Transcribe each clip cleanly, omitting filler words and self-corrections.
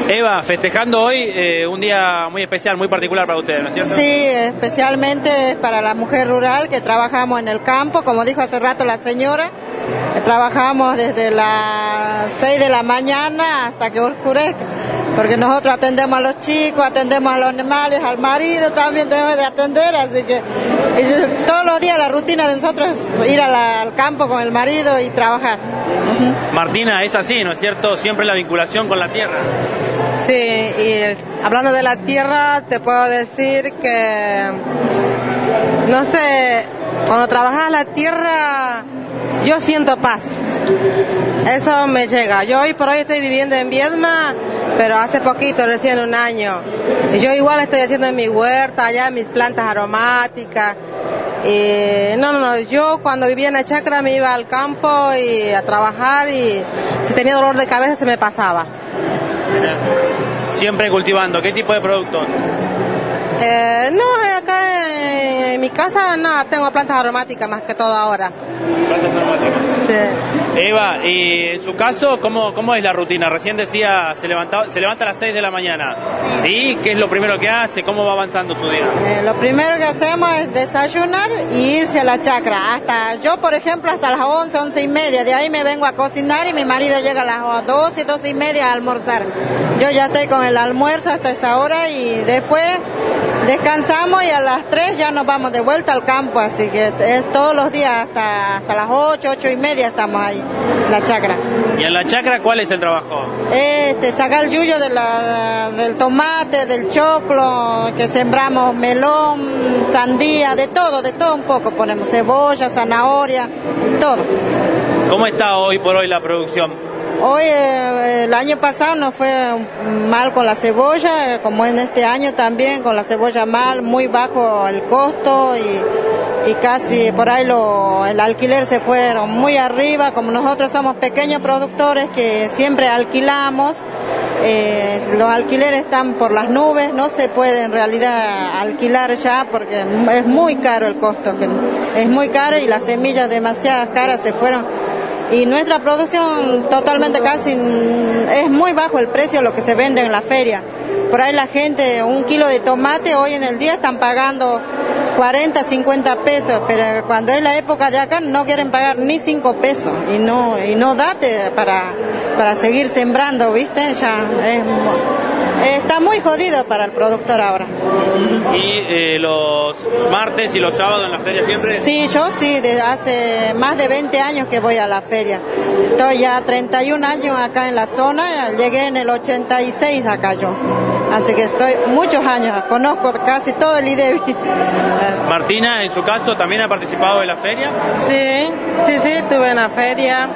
Eva, festejando hoy un día muy especial, muy particular para ustedes, ¿no es cierto? Sí, especialmente para la mujer rural que trabajamos en el campo, como dijo hace rato la señora, trabajamos desde las 6 de la mañana hasta que oscurezca, porque nosotros atendemos a los chicos, atendemos a los animales, al marido también debemos de atender, así que todos los días la rutina de nosotros es ir al campo con el marido y trabajar. Martina, es así, ¿no es cierto? Siempre la vinculación con la tierra. Sí, y hablando de la tierra, te puedo decir que, no sé, cuando trabajas la tierra, yo siento paz. Eso me llega. Yo hoy por hoy estoy viviendo en Viedma, pero hace poquito, recién un año. Y yo igual estoy haciendo en mi huerta, allá mis plantas aromáticas. Yo cuando vivía en la chacra me iba al campo y a trabajar y si tenía dolor de cabeza se me pasaba. Siempre cultivando, ¿qué tipo de productos? Acá en mi casa no, tengo plantas aromáticas más que todo ahora. ¿Plantas aromáticas? Sí. Eva, y en su caso, ¿cómo es la rutina? Recién decía, se levanta a las 6 de la mañana. Sí. ¿Y qué es lo primero que hace? ¿Cómo va avanzando su día? Lo primero que hacemos es desayunar y irse a la chacra. Yo, por ejemplo, hasta las 11, 11 y media. De ahí me vengo a cocinar y mi marido llega a las 12, 12 y media a almorzar. Yo ya estoy con el almuerzo hasta esa hora y después descansamos y a las 3 ya nos vamos de vuelta al campo, así que es todos los días hasta las 8, 8 y media estamos ahí, en la chacra. ¿Y en la chacra cuál es el trabajo? Sacar el yuyo del tomate, del choclo, que sembramos melón, sandía, de todo un poco, ponemos cebolla, zanahoria, y todo. ¿Cómo está hoy por hoy la producción? Hoy, el año pasado nos fue mal con la cebolla, como en este año también, con la cebolla mal, muy bajo el costo y casi por ahí el alquiler se fueron muy arriba, como nosotros somos pequeños productores que siempre alquilamos, los alquileres están por las nubes, no se puede en realidad alquilar ya porque es muy caro el costo, es muy caro y las semillas demasiadas caras se fueron. Y nuestra producción totalmente casi es muy bajo el precio lo que se vende en la feria. Por ahí la gente, 1 kilo de tomate hoy en el día están pagando 40, 50 pesos, pero cuando es la época de acá no quieren pagar ni 5 pesos y no date para seguir sembrando, ¿viste? Está muy jodido para el productor ahora. ¿Y los martes y los sábados en la feria siempre? Sí, yo sí, desde hace más de 20 años que voy a la feria. Estoy ya 31 años acá en la zona, llegué en el 86 acá yo. Así que estoy muchos años, conozco casi todo el IDEBI. Martina, en su caso, ¿también ha participado de la feria? Sí, estuve en la feria.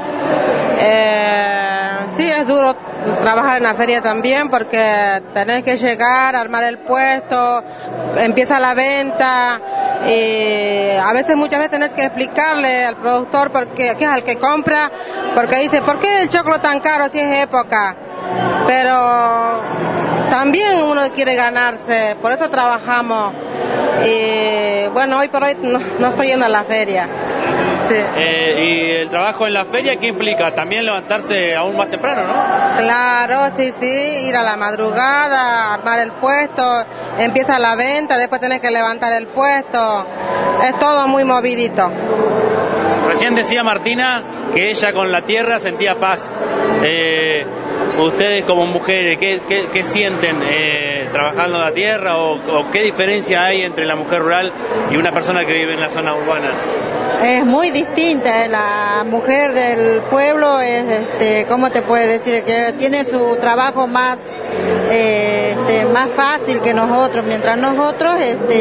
Sí, es duro trabajar en la feria también porque tenés que llegar, armar el puesto, empieza la venta y muchas veces tenés que explicarle al productor que es al que compra, porque dice, ¿por qué el choclo tan caro si es época? Pero también uno quiere ganarse, por eso trabajamos y bueno, hoy por hoy no estoy yendo a la feria. Sí. ¿Y el trabajo en la feria qué implica? También levantarse aún más temprano, ¿no? Claro, sí, ir a la madrugada, armar el puesto, empieza la venta, después tenés que levantar el puesto, es todo muy movidito. Recién decía Martina que ella con la tierra sentía paz. Ustedes como mujeres, ¿qué sienten trabajando la tierra o qué diferencia hay entre la mujer rural y una persona que vive en la zona urbana? Es muy distinta, la mujer del pueblo es, ¿cómo te puede decir? Que tiene su trabajo más fácil que nosotros, mientras nosotros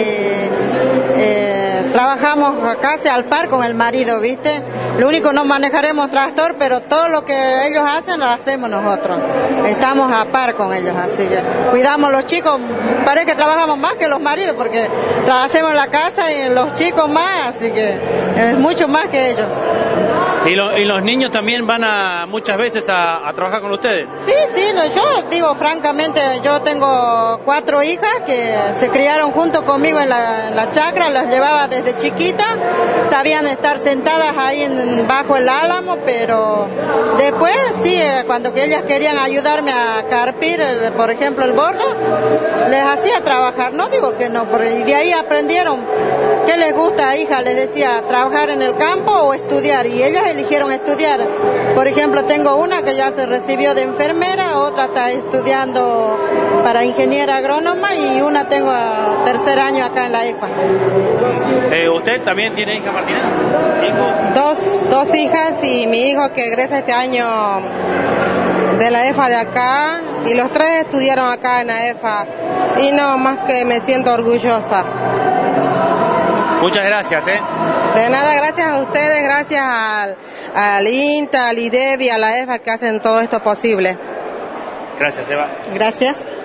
trabajamos casi al par con el marido, ¿viste? Lo único no manejaremos tractor, pero todo lo que ellos hacen lo hacemos nosotros. Estamos a par con ellos, así que cuidamos los chicos, parece que trabajamos más que los maridos, porque hacemos la casa y los chicos más, así que es mucho más que ellos. ¿Y los niños también van muchas veces a trabajar con ustedes? Sí, yo digo francamente, yo tengo 4 hijas que se criaron junto conmigo en la chacra, las llevaba desde chiquita, sabían estar sentadas ahí bajo el álamo, pero después sí, cuando que ellas querían ayudarme a carpir, por ejemplo, el bordo, les hacía trabajar, no digo que no, y de ahí aprendieron qué les gusta, hija, les decía, trabajar en el campo o estudiar, y ellas eligieron estudiar. Por ejemplo, tengo una que ya se recibió de enfermera, otra está estudiando para ingeniera agrónoma y una tengo a 3er año acá en la EFA. ¿Usted también tiene hija, Martina? Dos hijas y mi hijo que egresa este año de la EFA de acá, y los 3 estudiaron acá en la EFA, y no, más que me siento orgullosa. Muchas gracias, De nada, gracias a ustedes, gracias al INTA, al IDEBI, a la EFA que hacen todo esto posible. Gracias, Eva. Gracias.